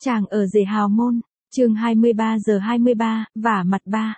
Chàng ở rể hào môn, chương 23 giờ 23, vả mặt ba.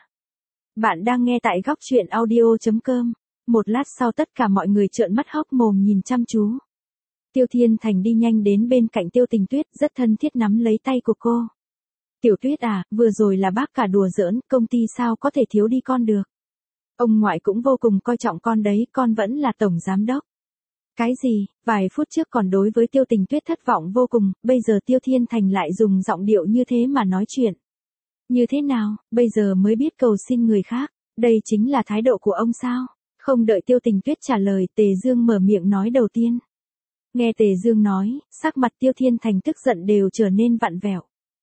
Bạn đang nghe tại góc truyện audio.com. Một lát sau tất cả mọi người trợn mắt hốc mồm nhìn chăm chú. Tiêu Thiên Thành đi nhanh đến bên cạnh Tiêu Tình Tuyết, rất thân thiết nắm lấy tay của cô. Tiểu Tuyết à, vừa rồi là bác cả đùa giỡn, công ty sao có thể thiếu đi con được. Ông ngoại cũng vô cùng coi trọng con đấy, con vẫn là tổng giám đốc. Cái gì, vài phút trước còn đối với Tiêu Tình Tuyết thất vọng vô cùng, bây giờ Tiêu Thiên Thành lại dùng giọng điệu như thế mà nói chuyện. Như thế nào, bây giờ mới biết cầu xin người khác, đây chính là thái độ của ông sao? Không đợi Tiêu Tình Tuyết trả lời, Tề Dương mở miệng nói đầu tiên. Nghe Tề Dương nói, sắc mặt Tiêu Thiên Thành tức giận đều trở nên vặn vẹo.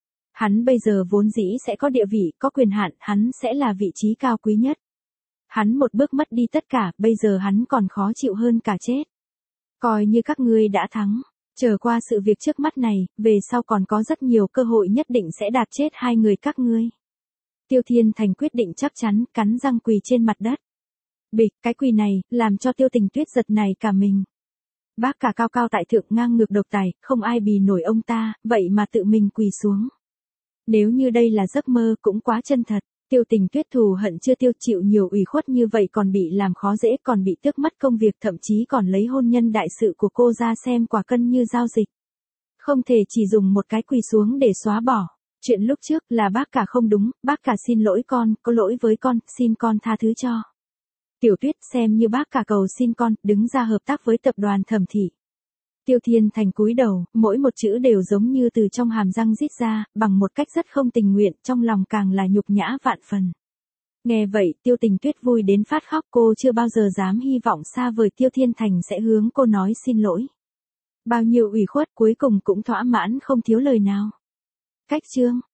Hắn bây giờ vốn dĩ sẽ có địa vị, có quyền hạn, hắn sẽ là vị trí cao quý nhất. Hắn một bước mất đi tất cả, bây giờ hắn còn khó chịu hơn cả chết. Coi như các ngươi đã thắng, trở qua sự việc trước mắt này, về sau còn có rất nhiều cơ hội nhất định sẽ đạp chết hai người các ngươi. Tiêu Thiên Thành quyết định chắc chắn, cắn răng quỳ trên mặt đất. Bịch, cái quỳ này, làm cho Tiêu Tình Tuyết giật nảy cả mình. Bác cả cao cao tại thượng ngang ngược độc tài, không ai bì nổi ông ta, vậy mà tự mình quỳ xuống. Nếu như đây là giấc mơ cũng quá chân thật. Tiêu Tình Tuyết thù hận chưa tiêu, chịu nhiều ủy khuất như vậy còn bị làm khó dễ, còn bị tước mất công việc, thậm chí còn lấy hôn nhân đại sự của cô ra xem quả cân như giao dịch. Không thể chỉ dùng một cái quỳ xuống để xóa bỏ. Chuyện lúc trước là bác cả không đúng, bác cả xin lỗi con, có lỗi với con, xin con tha thứ cho. Tiểu Tuyết, xem như bác cả cầu xin con, đứng ra hợp tác với tập đoàn Thẩm Thị. Tiêu Thiên Thành cúi đầu, mỗi một chữ đều giống như từ trong hàm răng rít ra, bằng một cách rất không tình nguyện, trong lòng càng là nhục nhã vạn phần. Nghe vậy, Tiêu Tình Tuyết vui đến phát khóc, cô chưa bao giờ dám hy vọng xa vời Tiêu Thiên Thành sẽ hướng cô nói xin lỗi. Bao nhiêu ủy khuất cuối cùng cũng thỏa mãn không thiếu lời nào. Cách chương,